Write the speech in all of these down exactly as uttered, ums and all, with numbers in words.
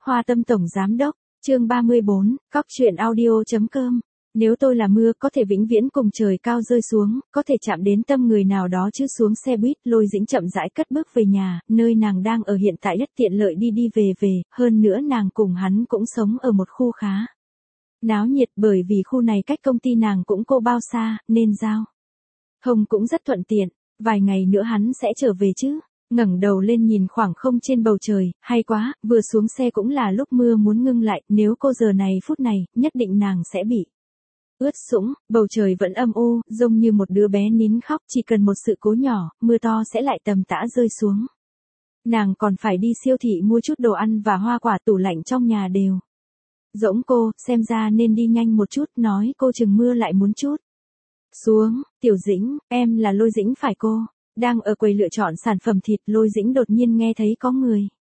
Hoa Tâm Tổng Giám Đốc, chương ba mươi bốn, Cóc truyện audio.com. Nếu tôi là mưa có thể vĩnh viễn cùng trời cao rơi xuống, có thể chạm đến tâm người nào đó chứ xuống xe buýt. Lôi Dĩnh chậm rãi cất bước về nhà, nơi nàng đang ở hiện tại rất tiện lợi đi đi về về, hơn nữa nàng cùng hắn cũng sống ở một khu khá náo nhiệt, bởi vì khu này cách công ty nàng cũng cô bao xa, nên giao thông cũng rất thuận tiện. Vài ngày nữa hắn sẽ trở về chứ. Ngẩng đầu lên nhìn khoảng không trên bầu trời, hay quá, vừa xuống xe cũng là lúc mưa muốn ngưng lại, nếu cô giờ này phút này, nhất định nàng sẽ bị ướt sũng. Bầu trời vẫn âm u, giống như một đứa bé nín khóc, chỉ cần một sự cố nhỏ, mưa to sẽ lại tầm tã rơi xuống. Nàng còn phải đi siêu thị mua chút đồ ăn và hoa quả, tủ lạnh trong nhà đều rỗng. Cô, xem ra nên đi nhanh một chút, nói cô chừng mưa lại muốn chút xuống. Tiểu Dĩnh, em là Lôi Dĩnh phải cô? Đang ở quầy lựa chọn sản phẩm thịt, Lôi Dĩnh đột nhiên nghe thấy có người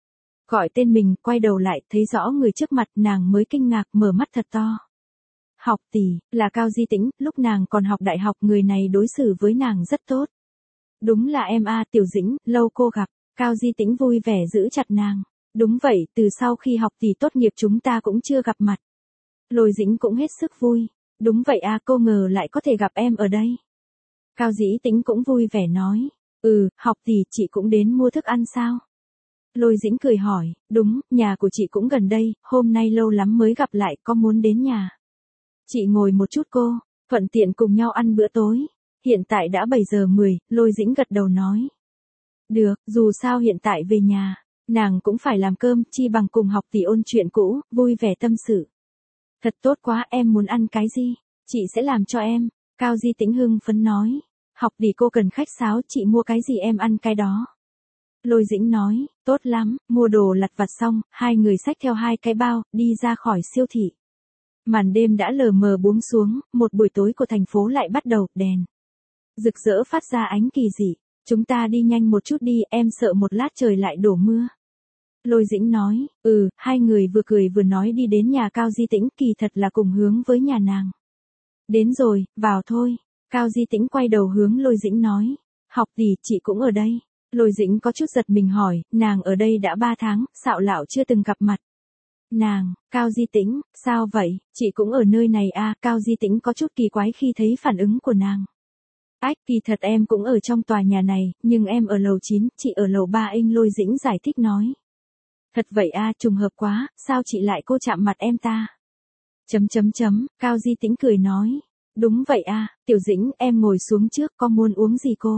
gọi tên mình, quay đầu lại, thấy rõ người trước mặt, nàng mới kinh ngạc, mở mắt thật to. Học tỷ, là Cao Di Tĩnh, lúc nàng còn học đại học người này đối xử với nàng rất tốt. Đúng là em a, Tiểu Dĩnh, lâu cô gặp. Cao Di Tĩnh vui vẻ giữ chặt nàng. Đúng vậy, từ sau khi học tỷ tốt nghiệp chúng ta cũng chưa gặp mặt. Lôi Dĩnh cũng hết sức vui. Đúng vậy a, cô ngờ lại có thể gặp em ở đây. Cao Dĩ Tĩnh cũng vui vẻ nói. Ừ, học tỷ, chị cũng đến mua thức ăn sao? Lôi Dĩnh cười hỏi, đúng, nhà của chị cũng gần đây, hôm nay lâu lắm mới gặp lại, có muốn đến nhà chị ngồi một chút cô, thuận tiện cùng nhau ăn bữa tối. Hiện tại đã bảy giờ mười, Lôi Dĩnh gật đầu nói. Được, dù sao hiện tại về nhà, nàng cũng phải làm cơm, chi bằng cùng học tỷ ôn chuyện cũ, vui vẻ tâm sự. Thật tốt quá, em muốn ăn cái gì? Chị sẽ làm cho em. Cao Di Tĩnh hưng phấn nói. Học tỷ cô cần khách sáo, chị mua cái gì em ăn cái đó. Lôi Dĩnh nói, tốt lắm, mua đồ lặt vặt xong, hai người xách theo hai cái bao, đi ra khỏi siêu thị. Màn đêm đã lờ mờ buông xuống, một buổi tối của thành phố lại bắt đầu, đèn rực rỡ phát ra ánh kỳ dị. Chúng ta đi nhanh một chút đi, em sợ một lát trời lại đổ mưa. Lôi Dĩnh nói, ừ, hai người vừa cười vừa nói đi đến nhà Cao Di Tĩnh, kỳ thật là cùng hướng với nhà nàng. Đến rồi, vào thôi. Cao Di Tĩnh quay đầu hướng Lôi Dĩnh nói, học tỷ, chị cũng ở đây. Lôi Dĩnh có chút giật mình hỏi, nàng ở đây đã ba tháng, xạo lạo chưa từng gặp mặt. Nàng, Cao Di Tĩnh, sao vậy, chị cũng ở nơi này à, Cao Di Tĩnh có chút kỳ quái khi thấy phản ứng của nàng. Ách, kỳ thật em cũng ở trong tòa nhà này, nhưng em ở lầu chín, chị ở lầu ba anh. Lôi Dĩnh giải thích nói. Thật vậy à, trùng hợp quá, sao chị lại cô chạm mặt em ta? Chấm chấm chấm, Cao Di Tĩnh cười nói. Đúng vậy à, Tiểu Dĩnh, em ngồi xuống trước, có muốn uống gì cô?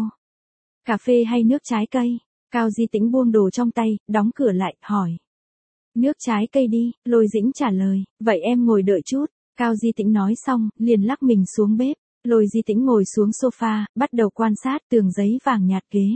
Cà phê hay nước trái cây? Cao Di Tĩnh buông đồ trong tay, đóng cửa lại, hỏi. Nước trái cây đi, Lôi Dĩnh trả lời, vậy em ngồi đợi chút. Cao Di Tĩnh nói xong, liền lắc mình xuống bếp. Lôi Di Tĩnh ngồi xuống sofa, bắt đầu quan sát tường giấy vàng nhạt ghế.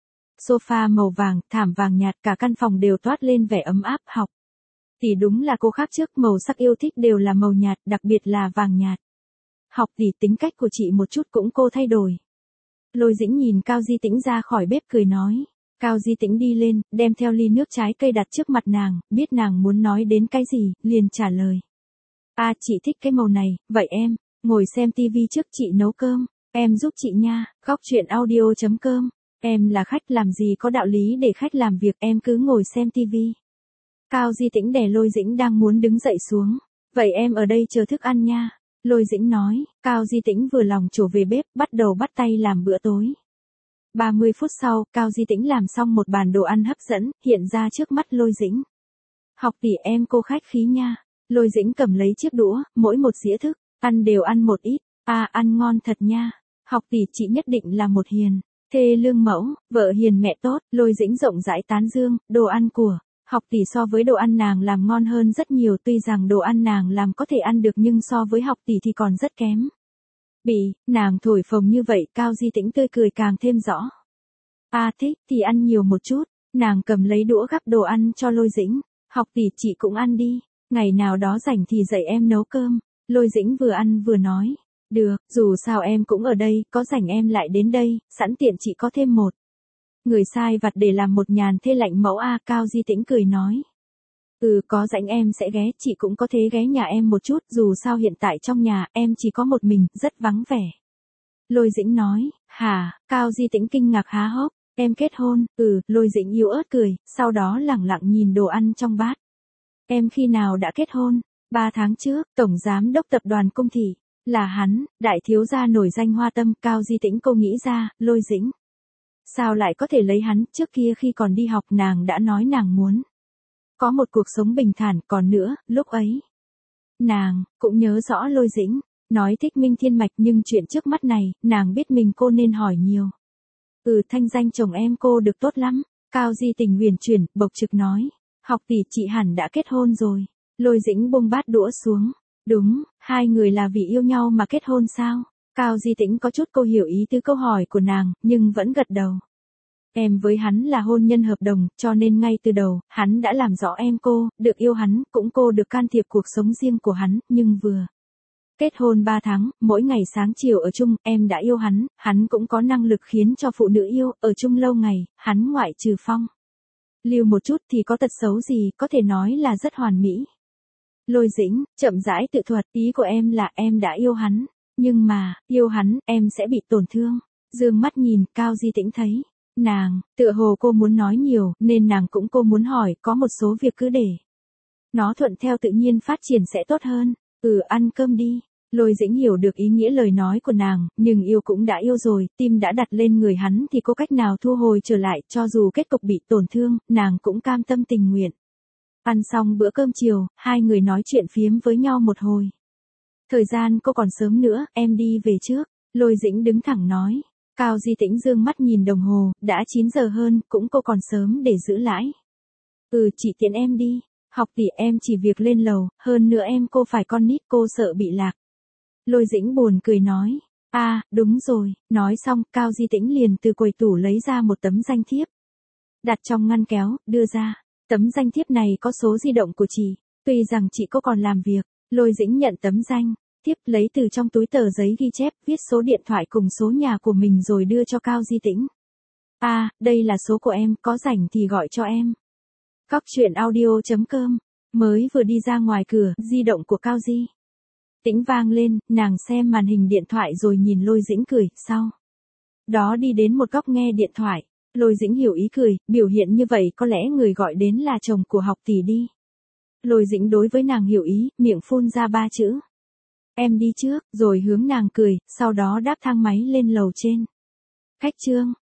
Sofa màu vàng, thảm vàng nhạt, cả căn phòng đều toát lên vẻ ấm áp. Học tỷ đúng là cô khác trước, màu sắc yêu thích đều là màu nhạt, đặc biệt là vàng nhạt. Học tỷ, tính cách của chị một chút cũng cô thay đổi. Lôi Dĩnh nhìn Cao Di Tĩnh ra khỏi bếp cười nói. Cao Di Tĩnh đi lên, đem theo ly nước trái cây đặt trước mặt nàng, biết nàng muốn nói đến cái gì, liền trả lời. À, chị thích cái màu này, vậy em, ngồi xem tivi trước, chị nấu cơm, em giúp chị nha. Cóc truyện audio.com. Em là khách, làm gì có đạo lý để khách làm việc, em cứ ngồi xem tivi. Cao Di Tĩnh đè Lôi Dĩnh đang muốn đứng dậy xuống. Vậy em ở đây chờ thức ăn nha. Lôi Dĩnh nói. Cao Di Tĩnh vừa lòng trổ về bếp, bắt đầu bắt tay làm bữa tối. ba mươi phút sau, Cao Di Tĩnh làm xong một bàn đồ ăn hấp dẫn, hiện ra trước mắt Lôi Dĩnh. Học tỷ, em cô khách khí nha. Lôi Dĩnh cầm lấy chiếc đũa, mỗi một dĩa thức, ăn đều ăn một ít. À, ăn ngon thật nha. Học tỷ, chị nhất định là một hiền thê lương mẫu, vợ hiền mẹ tốt. Lôi Dĩnh rộng rãi tán dương, đồ ăn của học tỷ so với đồ ăn nàng làm ngon hơn rất nhiều, tuy rằng đồ ăn nàng làm có thể ăn được nhưng so với học tỷ thì còn rất kém. Bị nàng thổi phồng như vậy, Cao Di Tĩnh tươi cười càng thêm rõ. À thích, thì ăn nhiều một chút. Nàng cầm lấy đũa gắp đồ ăn cho Lôi Dĩnh. Học tỷ, chị cũng ăn đi. Ngày nào đó rảnh thì dạy em nấu cơm. Lôi Dĩnh vừa ăn vừa nói. Được, dù sao em cũng ở đây, có rảnh em lại đến đây, sẵn tiện chị có thêm một người sai vặt để làm một nhàn thê lạnh mẫu a. Cao Di Tĩnh cười nói. Ừ, có rảnh em sẽ ghé, chị cũng có thể ghé nhà em một chút, dù sao hiện tại trong nhà em chỉ có một mình, rất vắng vẻ. Lôi Dĩnh nói. Hả? Cao Di Tĩnh kinh ngạc há hốc. Em kết hôn? Ừ, Lôi Dĩnh yếu ớt cười, sau đó lẳng lặng nhìn đồ ăn trong bát. Em khi nào đã kết hôn? Ba tháng trước, Tổng Giám đốc Tập đoàn Cung Thị. Là hắn, đại thiếu gia nổi danh hoa tâm, Cao Di Tĩnh cô nghĩ ra, Lôi Dĩnh. Sao lại có thể lấy hắn, trước kia khi còn đi học nàng đã nói nàng muốn có một cuộc sống bình thản, còn nữa, lúc ấy. Nàng, cũng nhớ rõ Lôi Dĩnh, nói thích Minh Thiên Mạch nhưng chuyện trước mắt này, nàng biết mình cô nên hỏi nhiều. Ừ, thanh danh chồng em cô được tốt lắm, Cao Di Tình huyền chuyển, bộc trực nói. Học tỷ chị hẳn đã kết hôn rồi. Lôi Dĩnh buông bát đũa xuống. Đúng, hai người là vì yêu nhau mà kết hôn sao? Cao Di Tĩnh có chút cô hiểu ý tứ câu hỏi của nàng, nhưng vẫn gật đầu. Em với hắn là hôn nhân hợp đồng, cho nên ngay từ đầu, hắn đã làm rõ em cô, được yêu hắn, cũng cô được can thiệp cuộc sống riêng của hắn, nhưng vừa kết hôn ba tháng, mỗi ngày sáng chiều ở chung, em đã yêu hắn, hắn cũng có năng lực khiến cho phụ nữ yêu, ở chung lâu ngày, hắn ngoại trừ phong lưu một chút thì có tật xấu gì, có thể nói là rất hoàn mỹ. Lôi Dĩnh, chậm rãi tự thuật, ý của em là em đã yêu hắn, nhưng mà, yêu hắn, em sẽ bị tổn thương. Dương mắt nhìn, Cao Di Tĩnh thấy, nàng, tựa hồ cô muốn nói nhiều, nên nàng cũng cô muốn hỏi, có một số việc cứ để nó thuận theo tự nhiên phát triển sẽ tốt hơn. Ừ, ăn cơm đi. Lôi Dĩnh hiểu được ý nghĩa lời nói của nàng, nhưng yêu cũng đã yêu rồi, tim đã đặt lên người hắn thì có cách nào thu hồi trở lại, cho dù kết cục bị tổn thương, nàng cũng cam tâm tình nguyện. Ăn xong bữa cơm chiều, hai người nói chuyện phiếm với nhau một hồi. Thời gian cô còn sớm nữa, em đi về trước. Lôi Dĩnh đứng thẳng nói. Cao Di Tĩnh dương mắt nhìn đồng hồ, đã chín giờ hơn, cũng cô còn sớm để giữ lãi. Ừ, chị tiện em đi. Học tỷ em chỉ việc lên lầu, hơn nữa em cô phải con nít, cô sợ bị lạc. Lôi Dĩnh buồn cười nói. À, đúng rồi. Nói xong, Cao Di Tĩnh liền từ quầy tủ lấy ra một tấm danh thiếp. Đặt trong ngăn kéo, đưa ra. Tấm danh thiếp này có số di động của chị. Tuy rằng chị cô còn làm việc. Lôi Dĩnh nhận tấm danh thiếp, lấy từ trong túi tờ giấy ghi chép, viết số điện thoại cùng số nhà của mình rồi đưa cho Cao Di Tĩnh. À, đây là số của em, có rảnh thì gọi cho em. Cóc truyện audio chấm com. Mới vừa đi ra ngoài cửa, di động của Cao Di Tĩnh vang lên, nàng xem màn hình điện thoại rồi nhìn Lôi Dĩnh cười, sau đó đi đến một góc nghe điện thoại. Lôi Dĩnh hiểu ý cười, biểu hiện như vậy có lẽ người gọi đến là chồng của học tỷ đi. Lôi Dĩnh đối với nàng hiểu ý, miệng phun ra ba chữ. Em đi trước, rồi hướng nàng cười, sau đó đáp thang máy lên lầu trên. Khách trương.